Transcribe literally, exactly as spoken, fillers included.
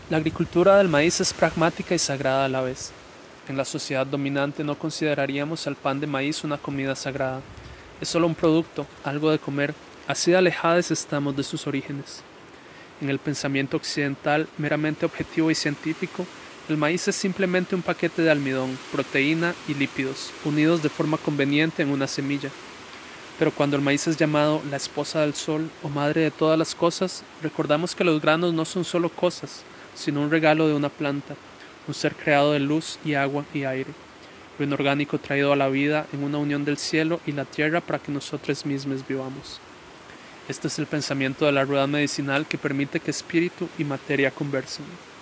La agricultura del maíz es pragmática y sagrada a la vez. En la sociedad dominante no consideraríamos al pan de maíz una comida sagrada. Es solo un producto, algo de comer. Así de alejados estamos de sus orígenes. En el pensamiento occidental, meramente objetivo y científico, el maíz es simplemente un paquete de almidón, proteína y lípidos, unidos de forma conveniente en una semilla. Pero cuando el maíz es llamado la esposa del sol o madre de todas las cosas, recordamos que los granos no son solo cosas, sino un regalo de una planta, un ser creado de luz y agua y aire, lo inorgánico traído a la vida en una unión del cielo y la tierra para que nosotros mismos vivamos. Este es el pensamiento de la rueda medicinal que permite que espíritu y materia conversen.